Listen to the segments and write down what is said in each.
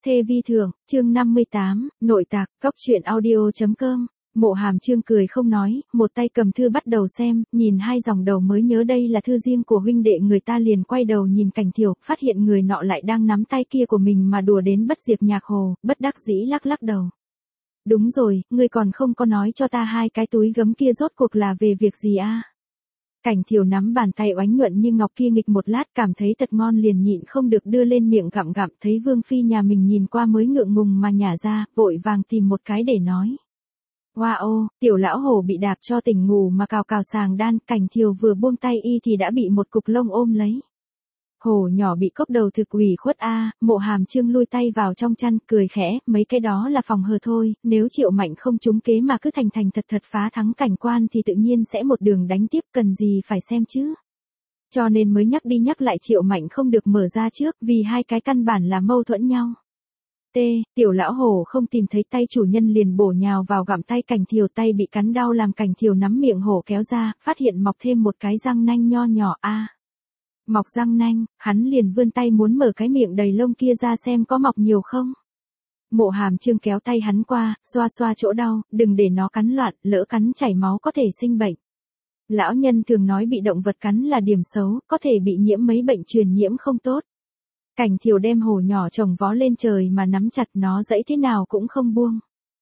Thê vi thượng, chương 58, nội tạc, góc truyện audio.com. Mộ Hàm Chương cười không nói, một tay cầm thư bắt đầu xem, nhìn hai dòng đầu mới nhớ đây là thư riêng của huynh đệ người ta liền quay đầu nhìn Cảnh Thiều, phát hiện người nọ lại đang nắm tay kia của mình mà đùa đến bất diệt nhạc hồ, bất đắc dĩ lắc lắc đầu. Đúng rồi, ngươi còn không có nói cho ta hai cái túi gấm kia rốt cuộc là về việc gì a? Cảnh Thiều nắm bàn tay oánh nhuận như ngọc kia nghịch một lát cảm thấy thật ngon liền nhịn không được đưa lên miệng gặm gặm, thấy Vương Phi nhà mình nhìn qua mới ngượng ngùng mà nhả ra, vội vàng tìm một cái để nói. Wow, tiểu lão hổ bị đạp cho tỉnh ngủ mà cào cào sàng đan, Cảnh Thiều vừa buông tay y thì đã bị một cục lông ôm lấy. Hổ nhỏ bị cốc đầu thực ủy khuất a. Mộ Hàm Chương lui tay vào trong chăn, cười khẽ, mấy cái đó là phòng hờ thôi, nếu Triệu Mạnh không trúng kế mà cứ thành thành thật thật phá thắng cảnh quan thì tự nhiên sẽ một đường đánh tiếp, cần gì phải xem chứ. Cho nên mới nhắc đi nhắc lại Triệu Mạnh không được mở ra trước, vì hai cái căn bản là mâu thuẫn nhau. Tiểu lão hổ không tìm thấy tay chủ nhân liền bổ nhào vào gặm tay Cảnh Thiều, tay bị cắn đau làm Cảnh Thiều nắm miệng hổ kéo ra, phát hiện mọc thêm một cái răng nanh nho nhỏ a. Mọc răng nanh, hắn liền vươn tay muốn mở cái miệng đầy lông kia ra xem có mọc nhiều không. Mộ Hàm Chương kéo tay hắn qua, xoa xoa chỗ đau, đừng để nó cắn loạn, lỡ cắn chảy máu có thể sinh bệnh. Lão nhân thường nói bị động vật cắn là điểm xấu, có thể bị nhiễm mấy bệnh truyền nhiễm không tốt. Cảnh Thiều đem hổ nhỏ chồng vó lên trời mà nắm chặt nó dẫy thế nào cũng không buông.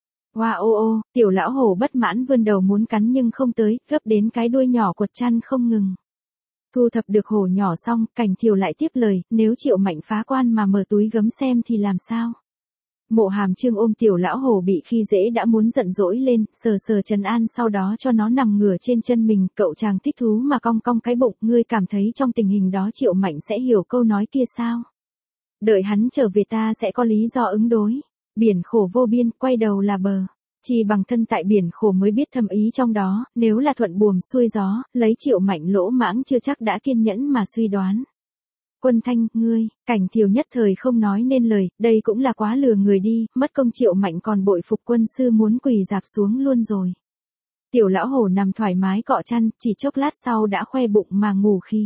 Wow, tiểu lão hổ bất mãn vươn đầu muốn cắn nhưng không tới, gấp đến cái đuôi nhỏ quật chăn không ngừng. Thu thập được hổ nhỏ xong, Cảnh Thiều lại tiếp lời, nếu Triệu Mạnh phá quan mà mở túi gấm xem thì làm sao? Mộ Hàm Chương ôm tiểu lão hổ bị khi dễ đã muốn giận dỗi lên, sờ sờ trấn an sau đó cho nó nằm ngửa trên chân mình, cậu chàng thích thú mà cong cong cái bụng, ngươi cảm thấy trong tình hình đó Triệu Mạnh sẽ hiểu câu nói kia sao? Đợi hắn trở về ta sẽ có lý do ứng đối. Biển khổ vô biên, quay đầu là bờ. Chỉ bằng thân tại biển khổ mới biết thâm ý trong đó, nếu là thuận buồm xuôi gió, lấy Triệu Mạnh lỗ mãng chưa chắc đã kiên nhẫn mà suy đoán. Quân Thanh, ngươi, Cảnh Thiều nhất thời không nói nên lời, đây cũng là quá lừa người đi, mất công Triệu Mạnh còn bội phục quân sư muốn quỳ dạp xuống luôn rồi. Tiểu lão hổ nằm thoải mái cọ chăn, chỉ chốc lát sau đã khoe bụng mà ngủ khi.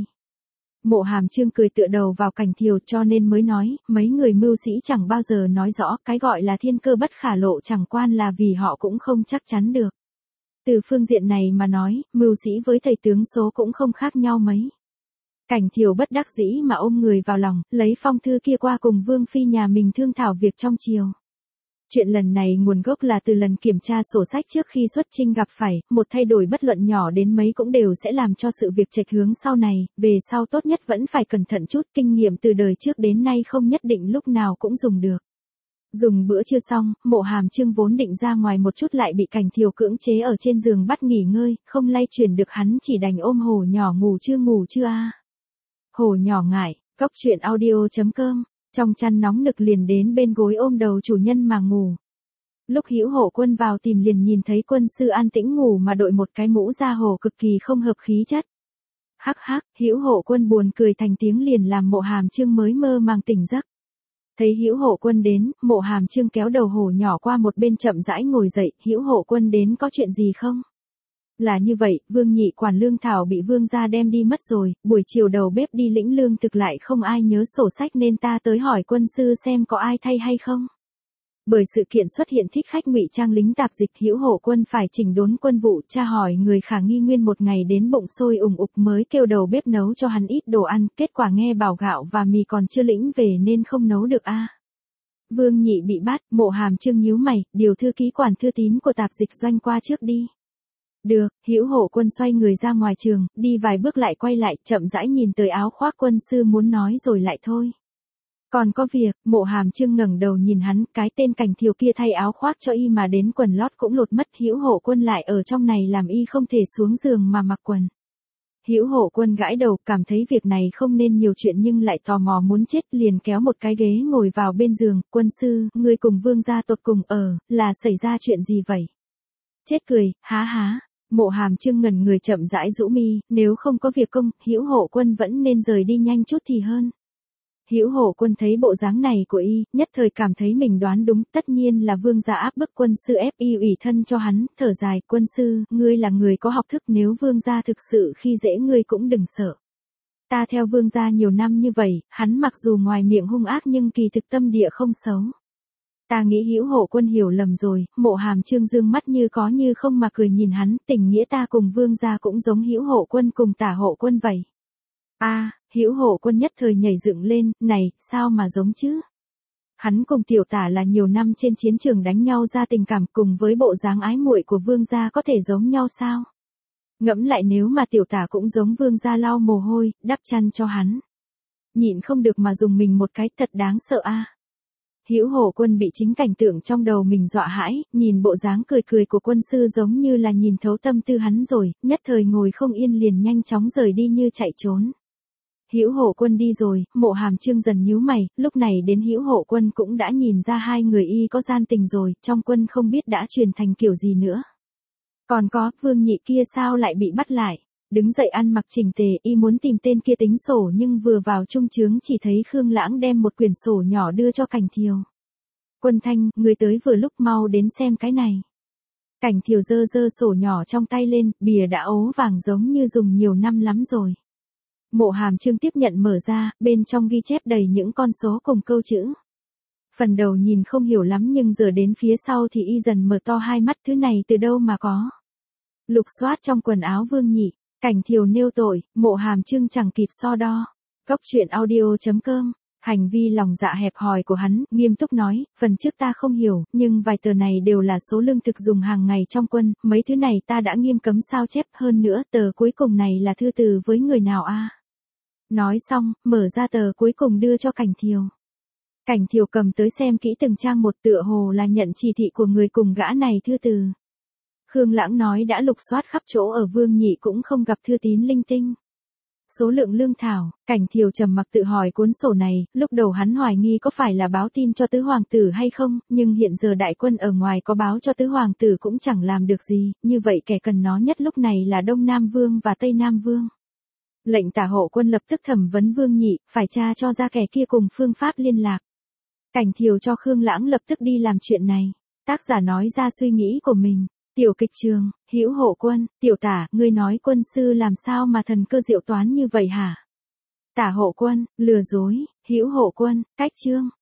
Mộ Hàm Chương cười tựa đầu vào Cảnh Thiều cho nên mới nói, mấy người mưu sĩ chẳng bao giờ nói rõ, cái gọi là thiên cơ bất khả lộ chẳng quan là vì họ cũng không chắc chắn được. Từ phương diện này mà nói, mưu sĩ với thầy tướng số cũng không khác nhau mấy. Cảnh Thiều bất đắc dĩ mà ôm người vào lòng, lấy phong thư kia qua cùng Vương Phi nhà mình thương thảo việc trong triều. Chuyện lần này nguồn gốc là từ lần kiểm tra sổ sách trước khi xuất chinh gặp phải, một thay đổi bất luận nhỏ đến mấy cũng đều sẽ làm cho sự việc chệch hướng sau này, về sau tốt nhất vẫn phải cẩn thận chút, kinh nghiệm từ đời trước đến nay không nhất định lúc nào cũng dùng được. Dùng bữa trưa xong, Mộ Hàm Chương vốn định ra ngoài một chút lại bị Cảnh Thiều cưỡng chế ở trên giường bắt nghỉ ngơi, không lay chuyển được hắn chỉ đành ôm hổ nhỏ ngủ chưa a. Hổ nhỏ ngại, góc truyện audio.com. Trong chăn nóng nực liền đến bên gối ôm đầu chủ nhân mà ngủ. Lúc Hữu Hổ Quân vào tìm liền nhìn thấy quân sư an tĩnh ngủ mà đội một cái mũ da hổ cực kỳ không hợp khí chất. Hắc hắc, Hữu Hổ Quân buồn cười thành tiếng liền làm Mộ Hàm Chương mới mơ màng tỉnh giấc. Thấy Hữu Hổ Quân đến, Mộ Hàm Chương kéo đầu hổ nhỏ qua một bên chậm rãi ngồi dậy, Hữu Hổ Quân đến có chuyện gì không? Là như vậy, Vương Nhị quản lương thảo bị Vương gia đem đi mất rồi, buổi chiều đầu bếp đi lĩnh lương thực lại không ai nhớ sổ sách nên ta tới hỏi quân sư xem có ai thay hay không. Bởi sự kiện xuất hiện thích khách ngụy trang lính tạp dịch, Hữu Hổ Quân phải chỉnh đốn quân vụ, tra hỏi người khả nghi nguyên một ngày đến bụng sôi ủng ục mới kêu đầu bếp nấu cho hắn ít đồ ăn, kết quả nghe bảo gạo và mì còn chưa lĩnh về nên không nấu được a. Vương Nhị bị bắt, Mộ Hàm Chương nhíu mày, điều thư ký quản thư tín của tạp dịch doanh qua trước đi. Được, Hữu Hổ Quân xoay người ra ngoài trường, đi vài bước lại quay lại, chậm rãi nhìn tới áo khoác quân sư muốn nói rồi lại thôi. Còn có việc, Mộ Hàm Chương ngẩng đầu nhìn hắn, cái tên Cảnh Thiều kia thay áo khoác cho y mà đến quần lót cũng lột mất, Hữu Hổ Quân lại ở trong này làm y không thể xuống giường mà mặc quần. Hữu Hổ Quân gãi đầu, cảm thấy việc này không nên nhiều chuyện nhưng lại tò mò muốn chết, liền kéo một cái ghế ngồi vào bên giường, quân sư, ngươi cùng Vương gia tột cùng là xảy ra chuyện gì vậy? Chết cười, há. Mộ Hàm Chương ngẩn người chậm rãi rũ mi, nếu không có việc công, Hữu Hổ Quân vẫn nên rời đi nhanh chút thì hơn. Hữu Hổ Quân thấy bộ dáng này của y, nhất thời cảm thấy mình đoán đúng, tất nhiên là Vương gia áp bức quân sư ép y ủy thân cho hắn, thở dài, quân sư, ngươi là người có học thức, nếu Vương gia thực sự khi dễ ngươi cũng đừng sợ. Ta theo Vương gia nhiều năm như vậy, hắn mặc dù ngoài miệng hung ác nhưng kỳ thực tâm địa không xấu. Ta nghĩ Hữu Hộ Quân hiểu lầm rồi. Mộ Hàm Chương dương mắt như có như không mà cười nhìn hắn, tình nghĩa ta cùng Vương gia cũng giống Hữu Hộ Quân cùng Tả Hộ Quân vậy. A, Hữu Hộ Quân nhất thời nhảy dựng lên, này, sao mà giống chứ? Hắn cùng tiểu Tả là nhiều năm trên chiến trường đánh nhau ra tình cảm, cùng với bộ dáng ái muội của Vương gia có thể giống nhau sao? Ngẫm lại nếu mà tiểu Tả cũng giống Vương gia lau mồ hôi, đắp chăn cho hắn. Nhịn không được mà dùng mình một cái, thật đáng sợ a. Hữu Hộ Quân bị chính cảnh tượng trong đầu mình dọa hãi, nhìn bộ dáng cười cười của quân sư giống như là nhìn thấu tâm tư hắn rồi, nhất thời ngồi không yên liền nhanh chóng rời đi như chạy trốn. Hữu Hộ Quân đi rồi, Mộ Hàm Chương dần nhíu mày, lúc này đến Hữu Hộ Quân cũng đã nhìn ra hai người y có gian tình rồi, trong quân không biết đã truyền thành kiểu gì nữa. Còn có, Vương Nhị kia sao lại bị bắt lại? Đứng dậy ăn mặc chỉnh tề, y muốn tìm tên kia tính sổ nhưng vừa vào trung trướng chỉ thấy Khương Lãng đem một quyển sổ nhỏ đưa cho Cảnh Thiều. Quân Thanh, người tới vừa lúc, mau đến xem cái này. Cảnh Thiều giơ giơ sổ nhỏ trong tay lên, bìa đã ố vàng giống như dùng nhiều năm lắm rồi. Mộ Hàm Chương tiếp nhận mở ra, bên trong ghi chép đầy những con số cùng câu chữ. Phần đầu nhìn không hiểu lắm nhưng giờ đến phía sau thì y dần mở to hai mắt, thứ này từ đâu mà có. Lục soát trong quần áo Vương Nhị. Cảnh Thiều nêu tội, Mộ Hàm Chương chẳng kịp so đo. Cốc truyện audio.com. Hành vi lòng dạ hẹp hòi của hắn, nghiêm túc nói, phần trước ta không hiểu, nhưng vài tờ này đều là số lương thực dùng hàng ngày trong quân, mấy thứ này ta đã nghiêm cấm sao chép, hơn nữa tờ cuối cùng này là thư từ với người nào a? Nói xong, mở ra tờ cuối cùng đưa cho Cảnh Thiều. Cảnh Thiều cầm tới xem kỹ từng trang một, tựa hồ là nhận chỉ thị của người cùng gã này thư từ. Khương Lãng nói đã lục soát khắp chỗ ở Vương Nhị cũng không gặp thư tín linh tinh. Số lượng lương thảo, Cảnh Thiều trầm mặc tự hỏi cuốn sổ này, lúc đầu hắn hoài nghi có phải là báo tin cho tứ hoàng tử hay không, nhưng hiện giờ đại quân ở ngoài có báo cho tứ hoàng tử cũng chẳng làm được gì, như vậy kẻ cần nó nhất lúc này là Đông Nam Vương và Tây Nam Vương. Lệnh Tả Hộ Quân lập tức thẩm vấn Vương Nhị, phải tra cho ra kẻ kia cùng phương pháp liên lạc. Cảnh Thiều cho Khương Lãng lập tức đi làm chuyện này. Tác giả nói ra suy nghĩ của mình. Tiểu kịch trường, Hữu Hộ Quân, tiểu Tả, ngươi nói quân sư làm sao mà thần cơ diệu toán như vậy hả? Tả Hộ Quân, lừa dối, Hữu Hộ Quân, cách chương.